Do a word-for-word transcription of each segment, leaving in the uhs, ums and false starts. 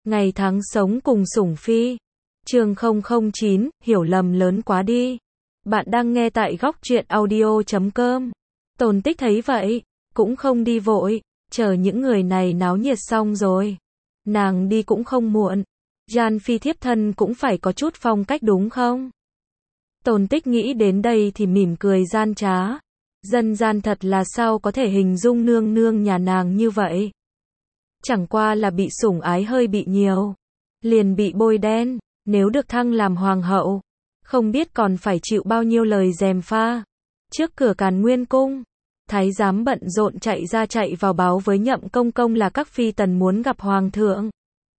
Ngày tháng sống cùng sủng phi. Chương không không chín, hiểu lầm lớn quá đi. Bạn đang nghe tại góc truyện audio chấm com. Tồn Tích thấy vậy, cũng không đi vội, chờ những người này náo nhiệt xong rồi. Nàng đi cũng không muộn. Gian phi thiếp thân cũng phải có chút phong cách đúng không? Tồn Tích nghĩ đến đây thì mỉm cười gian trá. Dân gian thật là sao có thể hình dung nương nương nhà nàng như vậy. Chẳng qua là bị sủng ái hơi bị nhiều. Liền bị bôi đen, nếu được thăng làm hoàng hậu. Không biết còn phải chịu bao nhiêu lời gièm pha. Trước cửa Càn Nguyên cung, thái giám bận rộn chạy ra chạy vào báo với Nhậm công công là các phi tần muốn gặp hoàng thượng.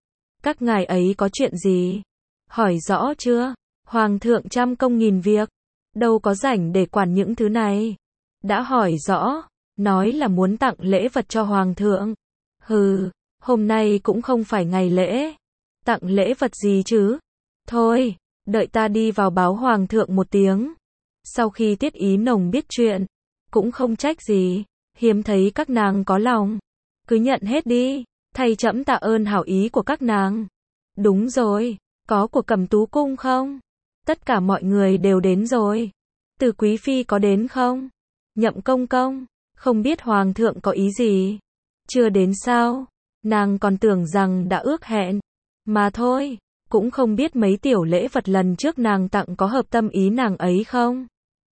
Các ngài ấy có chuyện gì? Hỏi rõ chưa? Hoàng thượng trăm công nghìn việc, đâu có rảnh để quản những thứ này. Đã hỏi rõ, nói là muốn tặng lễ vật cho hoàng thượng. Hừ, hôm nay cũng không phải ngày lễ. Tặng lễ vật gì chứ? Thôi, đợi ta đi vào báo hoàng thượng một tiếng. Sau khi Tiết Ý Nồng biết chuyện, cũng không trách gì, hiếm thấy các nàng có lòng. Cứ nhận hết đi, thay trẫm tạ ơn hảo ý của các nàng. Đúng rồi, có của Cẩm Tú cung không? Tất cả mọi người đều đến rồi. Từ quý phi có đến không? Nhậm công công, không biết hoàng thượng có ý gì? Chưa đến sao? Nàng còn tưởng rằng đã ước hẹn. Mà thôi, cũng không biết mấy tiểu lễ vật lần trước nàng tặng có hợp tâm ý nàng ấy không?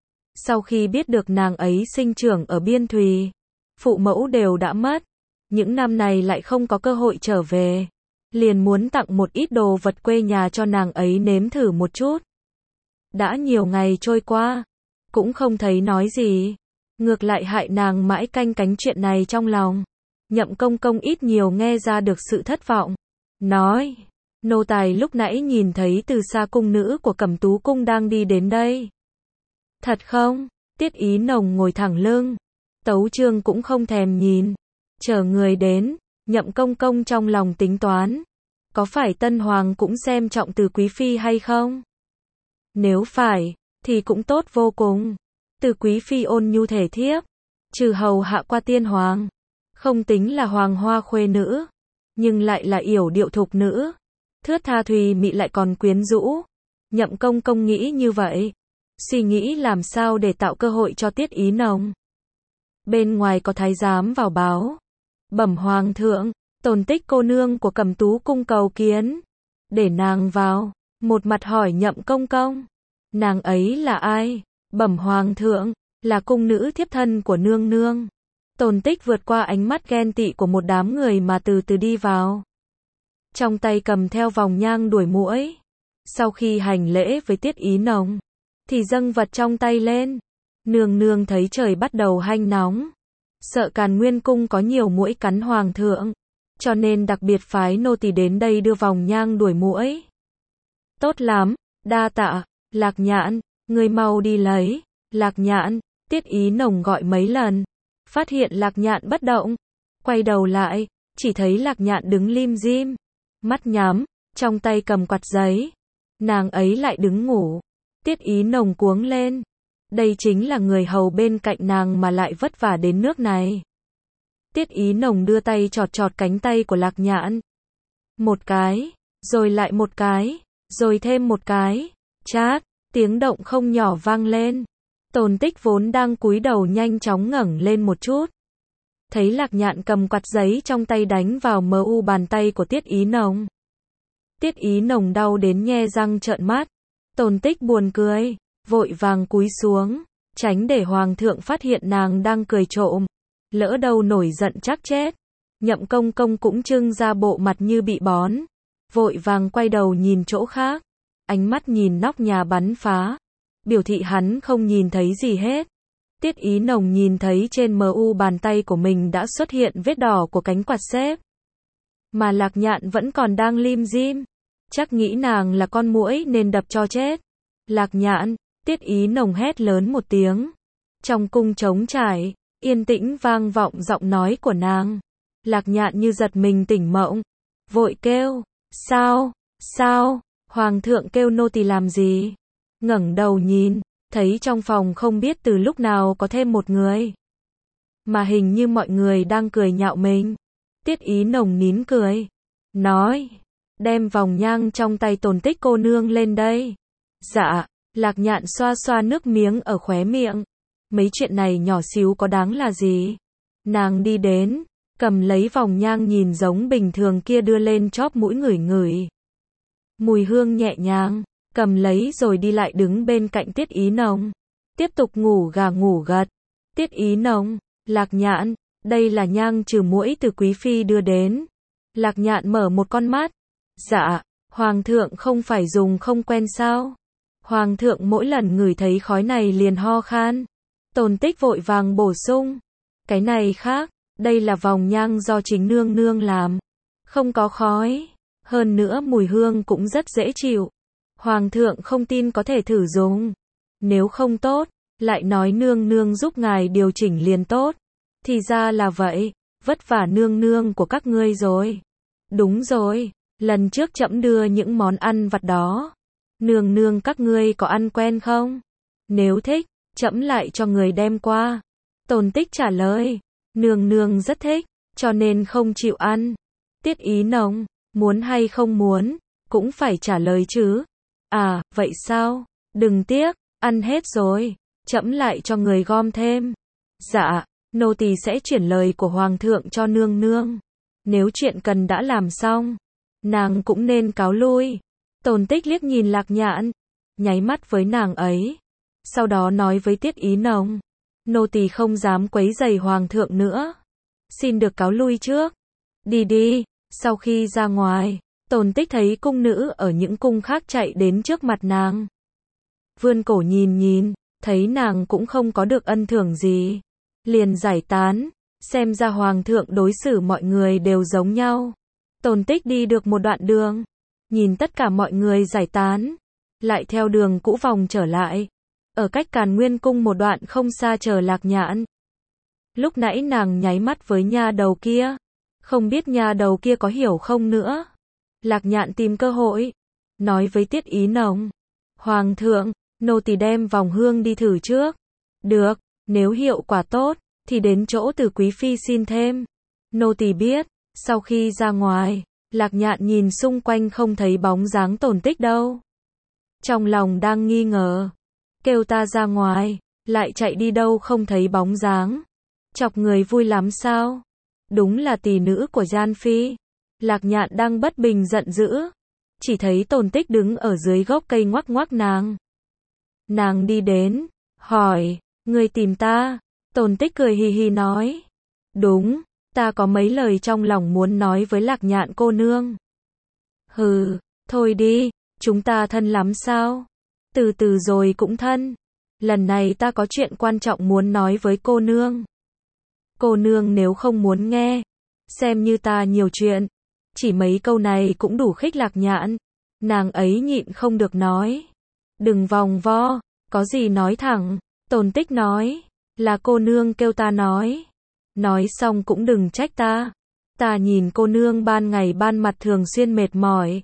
Sau khi biết được nàng ấy sinh trưởng ở Biên Thùy, phụ mẫu đều đã mất, những năm này lại không có cơ hội trở về, liền muốn tặng một ít đồ vật quê nhà cho nàng ấy nếm thử một chút. Đã nhiều ngày trôi qua, cũng không thấy nói gì, ngược lại hại nàng mãi canh cánh chuyện này trong lòng. Nhậm công công ít nhiều nghe ra được sự thất vọng, nói, nô tài lúc nãy nhìn thấy từ xa cung nữ của Cẩm Tú cung đang đi đến đây. Thật không? Tiết Ý Nồng ngồi thẳng lưng, Tấu Chương cũng không thèm nhìn, chờ người đến. Nhậm công công trong lòng tính toán, có phải tân hoàng cũng xem trọng Từ quý phi hay không? Nếu phải, thì cũng tốt vô cùng. Từ quý phi ôn nhu thể thiếp, trừ hầu hạ qua tiên hoàng, không tính là hoàng hoa khuê nữ, nhưng lại là yểu điệu thục nữ, thướt tha thùy mị lại còn quyến rũ. Nhậm công công nghĩ như vậy, suy nghĩ làm sao để tạo cơ hội cho Tiết Ý Nồng. Bên ngoài có thái giám vào báo, bẩm hoàng thượng, Tồn Tích cô nương của Cẩm Tú cung cầu kiến, để nàng vào. Một mặt hỏi Nhậm công công, nàng ấy là ai? Bẩm hoàng thượng, là cung nữ thiếp thân của nương nương. Tồn Tích vượt qua ánh mắt ghen tị của một đám người mà từ từ đi vào. Trong tay cầm theo vòng nhang đuổi muỗi. Sau khi hành lễ với Tiết Ý Nồng, thì dâng vật trong tay lên. Nương nương thấy trời bắt đầu hanh nóng, sợ Càn Nguyên cung có nhiều muỗi cắn hoàng thượng, cho nên đặc biệt phái nô tỳ đến đây đưa vòng nhang đuổi muỗi. Tốt lắm, đa tạ. Lạc Nhạn, ngươi mau đi lấy. Lạc Nhạn, Tiết Ý Nồng gọi mấy lần, phát hiện Lạc Nhạn bất động, quay đầu lại, chỉ thấy Lạc Nhạn đứng lim dim, mắt nhắm, trong tay cầm quạt giấy. Nàng ấy lại đứng ngủ. Tiết Ý Nồng cuống lên, đây chính là người hầu bên cạnh nàng mà lại vất vả đến nước này. Tiết Ý Nồng đưa tay chọt chọt cánh tay của Lạc Nhạn. Một cái, rồi lại một cái, rồi thêm một cái. Chát, tiếng động không nhỏ vang lên. Tồn Tích vốn đang cúi đầu nhanh chóng ngẩng lên một chút, thấy Lạc Nhạn cầm quạt giấy trong tay đánh vào mờ u bàn tay của Tiết Ý Nồng. Tiết Ý Nồng đau đến nhe răng trợn mắt. Tồn Tích buồn cười, vội vàng cúi xuống, tránh để hoàng thượng phát hiện nàng đang cười trộm, lỡ đâu nổi giận chắc chết. Nhậm công công cũng trưng ra bộ mặt như bị bón, vội vàng quay đầu nhìn chỗ khác, ánh mắt nhìn nóc nhà bắn phá, biểu thị hắn không nhìn thấy gì hết. Tiết Ý Nồng nhìn thấy trên mờ u bàn tay của mình đã xuất hiện vết đỏ của cánh quạt xếp, mà Lạc Nhạn vẫn còn đang lim dim, chắc nghĩ nàng là con muỗi nên đập cho chết. Lạc Nhạn, Tiết Ý Nồng hét lớn một tiếng. Trong cung trống trải, yên tĩnh vang vọng giọng nói của nàng. Lạc Nhạn như giật mình tỉnh mộng, vội kêu, sao, sao, hoàng thượng kêu nô tỳ làm gì? Ngẩng đầu nhìn, thấy trong phòng không biết từ lúc nào có thêm một người, mà hình như mọi người đang cười nhạo mình. Tiết Ý Nồng nín cười, nói, đem vòng nhang trong tay Tồn Tích cô nương lên đây. Dạ, Lạc Nhạn xoa xoa nước miếng ở khóe miệng. Mấy chuyện này nhỏ xíu có đáng là gì? Nàng đi đến, cầm lấy vòng nhang nhìn giống bình thường kia đưa lên chóp mũi ngửi ngửi. Mùi hương nhẹ nhàng, cầm lấy rồi đi lại đứng bên cạnh Tiết Ý Nông. Tiếp tục ngủ gà ngủ gật. Tiết Ý Nông, Lạc Nhạn, đây là nhang trừ muỗi từ quý phi đưa đến. Lạc Nhạn mở một con mắt. Dạ, Hoàng thượng không phải dùng không quen sao? Hoàng thượng mỗi lần ngửi thấy khói này liền ho khan. Tồn Tích vội vàng bổ sung. Cái này khác, đây là vòng nhang do chính nương nương làm. Không có khói. Hơn nữa mùi hương cũng rất dễ chịu. Hoàng thượng không tin có thể thử dùng. Nếu không tốt, lại nói nương nương giúp ngài điều chỉnh liền tốt. Thì ra là vậy, vất vả nương nương của các ngươi rồi. Đúng rồi, lần trước trẫm đưa những món ăn vặt đó. Nương nương các ngươi có ăn quen không? Nếu thích, trẫm lại cho người đem qua. Tồn Tích trả lời, nương nương rất thích, cho nên không chịu ăn. Tiết Ý Nông, muốn hay không muốn, cũng phải trả lời chứ. À, vậy sao? Đừng tiếc, ăn hết rồi, trẫm lại cho người gom thêm. Dạ, nô tỳ sẽ chuyển lời của hoàng thượng cho nương nương. Nếu chuyện cần đã làm xong, nàng cũng nên cáo lui. Tồn Tích liếc nhìn Lạc Nhạn, nháy mắt với nàng ấy. Sau đó nói với Tiết Ý Nông, nô tỳ không dám quấy rầy hoàng thượng nữa. Xin được cáo lui trước. Đi đi. Sau khi ra ngoài, Tồn Tích thấy cung nữ ở những cung khác chạy đến trước mặt nàng. Vươn cổ nhìn nhìn, thấy nàng cũng không có được ân thưởng gì. Liền giải tán, xem ra hoàng thượng đối xử mọi người đều giống nhau. Tồn Tích đi được một đoạn đường, nhìn tất cả mọi người giải tán, lại theo đường cũ vòng trở lại. Ở cách Càn Nguyên cung một đoạn không xa chờ Lạc Nhạn. Lúc nãy nàng nháy mắt với nha đầu kia, không biết nha đầu kia có hiểu không nữa. Lạc Nhạn tìm cơ hội, nói với Tiết Ý Nông, hoàng thượng, nô tỳ đem vòng hương đi thử trước. Được, nếu hiệu quả tốt, thì đến chỗ Từ quý phi xin thêm. Nô tỳ biết. Sau khi ra ngoài, Lạc Nhạn nhìn xung quanh không thấy bóng dáng Tồn Tích đâu. Trong lòng đang nghi ngờ, kêu ta ra ngoài, lại chạy đi đâu không thấy bóng dáng. Chọc người vui lắm sao? Đúng là tỷ nữ của Gian Phi. Lạc Nhạn đang bất bình giận dữ, chỉ thấy Tồn Tích đứng ở dưới gốc cây ngoắc ngoắc nàng. Nàng đi đến, hỏi, người tìm ta? Tồn Tích cười hì hì nói, đúng, ta có mấy lời trong lòng muốn nói với Lạc Nhạn cô nương. Hừ, thôi đi, chúng ta thân lắm sao? Từ từ rồi cũng thân. Lần này ta có chuyện quan trọng muốn nói với cô nương. Cô nương nếu không muốn nghe, xem như ta nhiều chuyện. Chỉ mấy câu này cũng đủ khích Lạc Nhạn. Nàng ấy nhịn không được nói. Đừng vòng vo, có gì nói thẳng. Tồn Tích nói, là cô nương kêu ta nói. Nói xong cũng đừng trách ta. Ta nhìn cô nương ban ngày ban mặt thường xuyên mệt mỏi.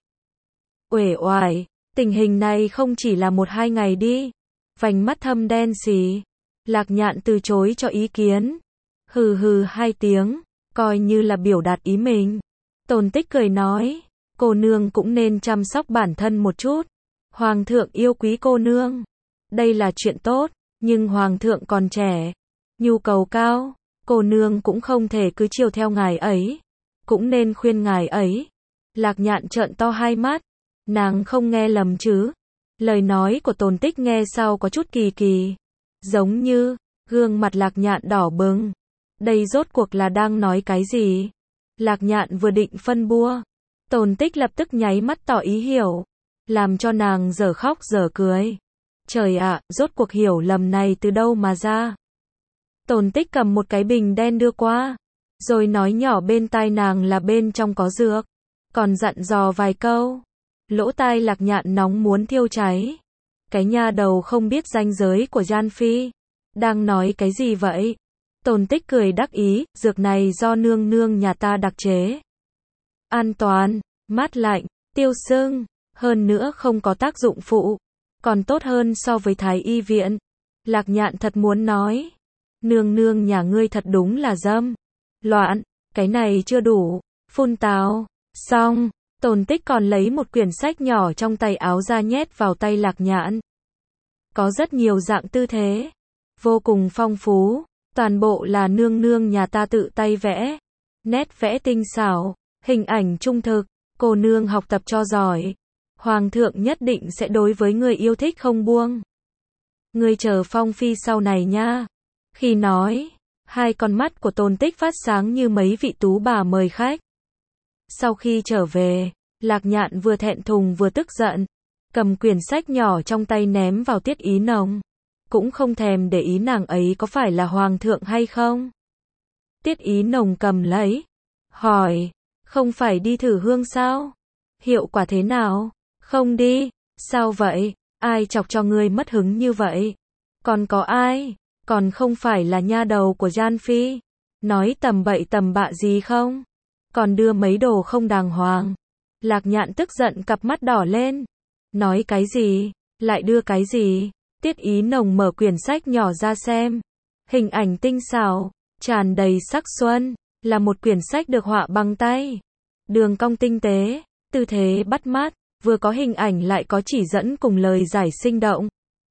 Uể oải, tình hình này không chỉ là một hai ngày đi. Vành mắt thâm đen xì. Lạc Nhạn từ chối cho ý kiến. Hừ hừ hai tiếng, coi như là biểu đạt ý mình. Tồn Tích cười nói, cô nương cũng nên chăm sóc bản thân một chút. Hoàng thượng yêu quý cô nương. Đây là chuyện tốt, nhưng hoàng thượng còn trẻ, nhu cầu cao, cô nương cũng không thể cứ chiều theo ngài ấy. Cũng nên khuyên ngài ấy. Lạc Nhạn trợn to hai mắt, nàng không nghe lầm chứ? Lời nói của Tồn Tích nghe sau có chút kỳ kỳ, giống như gương mặt Lạc Nhạn đỏ bừng. Đây rốt cuộc là đang nói cái gì? Lạc Nhạn vừa định phân bua, Tồn Tích lập tức nháy mắt tỏ ý hiểu, làm cho nàng dở khóc dở cười. Trời ạ, rốt cuộc hiểu lầm này từ đâu mà ra? Tồn Tích cầm một cái bình đen đưa qua, rồi nói nhỏ bên tai nàng là bên trong có dược, còn dặn dò vài câu. Lỗ tai Lạc Nhạn nóng muốn thiêu cháy. Cái nha đầu không biết ranh giới của Gian Phi. Đang nói cái gì vậy? Tồn Tích cười đắc ý, dược này do nương nương nhà ta đặc chế. An toàn, mát lạnh, tiêu sưng, hơn nữa không có tác dụng phụ. Còn tốt hơn so với Thái y viện. Lạc Nhạn thật muốn nói. Nương nương nhà ngươi thật đúng là dâm. Loạn, cái này chưa đủ. Phun tào. Xong, Tôn Tích còn lấy một quyển sách nhỏ trong tay áo ra nhét vào tay Lạc Nhạn. Có rất nhiều dạng tư thế, vô cùng phong phú, toàn bộ là nương nương nhà ta tự tay vẽ, nét vẽ tinh xảo, hình ảnh trung thực, cô nương học tập cho giỏi. Hoàng thượng nhất định sẽ đối với người yêu thích không buông. Ngươi chờ Phong Phi sau này nha. Khi nói, hai con mắt của Tôn Tích phát sáng như mấy vị tú bà mời khách. Sau khi trở về, Lạc Nhạn vừa thẹn thùng vừa tức giận, cầm quyển sách nhỏ trong tay ném vào Tiết Ý Nồng, cũng không thèm để ý nàng ấy có phải là hoàng thượng hay không. Tiết Ý Nồng cầm lấy, hỏi, không phải đi thử hương sao? Hiệu quả thế nào? Không đi, sao vậy? Ai chọc cho ngươi mất hứng như vậy? Còn có ai? Còn không phải là nha đầu của Gian Phi? Nói tầm bậy tầm bạ gì không? Còn đưa mấy đồ không đàng hoàng. Lạc Nhạn tức giận cặp mắt đỏ lên. Nói cái gì? Lại đưa cái gì? Tiết Ý Nồng mở quyển sách nhỏ ra xem. Hình ảnh tinh xảo, tràn đầy sắc xuân, là một quyển sách được họa bằng tay. Đường cong tinh tế, tư thế bắt mắt, vừa có hình ảnh lại có chỉ dẫn cùng lời giải sinh động.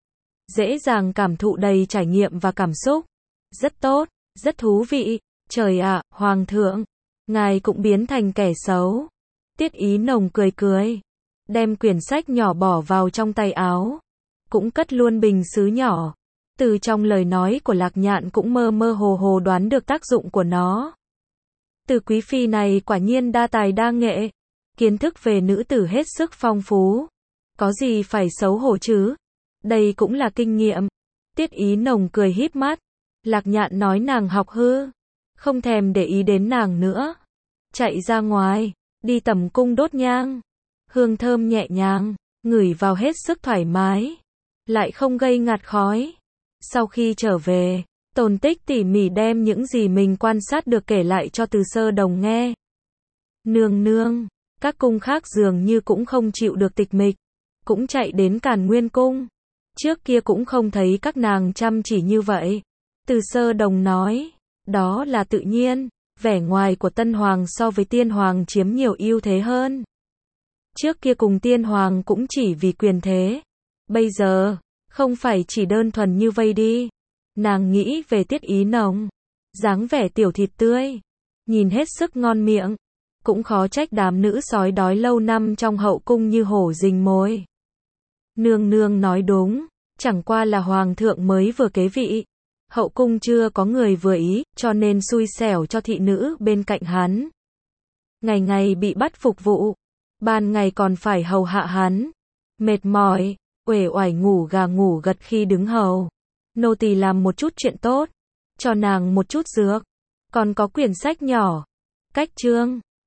Dễ dàng cảm thụ đầy trải nghiệm và cảm xúc. Rất tốt, rất thú vị. Trời ạ, Hoàng thượng, ngài cũng biến thành kẻ xấu. Tiết Ý Nồng cười cười, đem quyển sách nhỏ bỏ vào trong tay áo, cũng cất luôn bình sứ nhỏ. Từ trong lời nói của Lạc Nhạn cũng mơ mơ hồ hồ đoán được tác dụng của nó. Từ quý phi này quả nhiên đa tài đa nghệ, kiến thức về nữ tử hết sức phong phú. Có gì phải xấu hổ chứ? Đây cũng là kinh nghiệm. Tiết Ý Nồng cười híp mắt. Lạc Nhạn nói nàng học hư, không thèm để ý đến nàng nữa. Chạy ra ngoài, đi tẩm cung đốt nhang. Hương thơm nhẹ nhàng, ngửi vào hết sức thoải mái, lại không gây ngạt khói. Sau khi trở về, Tôn Tích tỉ mỉ đem những gì mình quan sát được kể lại cho Từ Sơ Đồng nghe. Nương nương, các cung khác dường như cũng không chịu được tịch mịch, cũng chạy đến Càn Nguyên cung. Trước kia cũng không thấy các nàng chăm chỉ như vậy. Từ Sơ Đồng nói, đó là tự nhiên, vẻ ngoài của Tân Hoàng so với Tiên Hoàng chiếm nhiều ưu thế hơn. Trước kia cùng Tiên Hoàng cũng chỉ vì quyền thế. Bây giờ, không phải chỉ đơn thuần như vây đi. Nàng nghĩ về Tiết Ý Nồng, dáng vẻ tiểu thịt tươi, nhìn hết sức ngon miệng. Cũng khó trách đám nữ sói đói lâu năm trong hậu cung như hổ rình mồi. Nương nương nói đúng, chẳng qua là hoàng thượng mới vừa kế vị. Hậu cung chưa có người vừa ý, cho nên xui xẻo cho thị nữ bên cạnh hắn. Ngày ngày bị bắt phục vụ, ban ngày còn phải hầu hạ hắn. Mệt mỏi, uể oải ngủ gà ngủ gật khi đứng hầu. Nô tỳ làm một chút chuyện tốt, cho nàng một chút dược. Còn có quyển sách nhỏ, cách chương.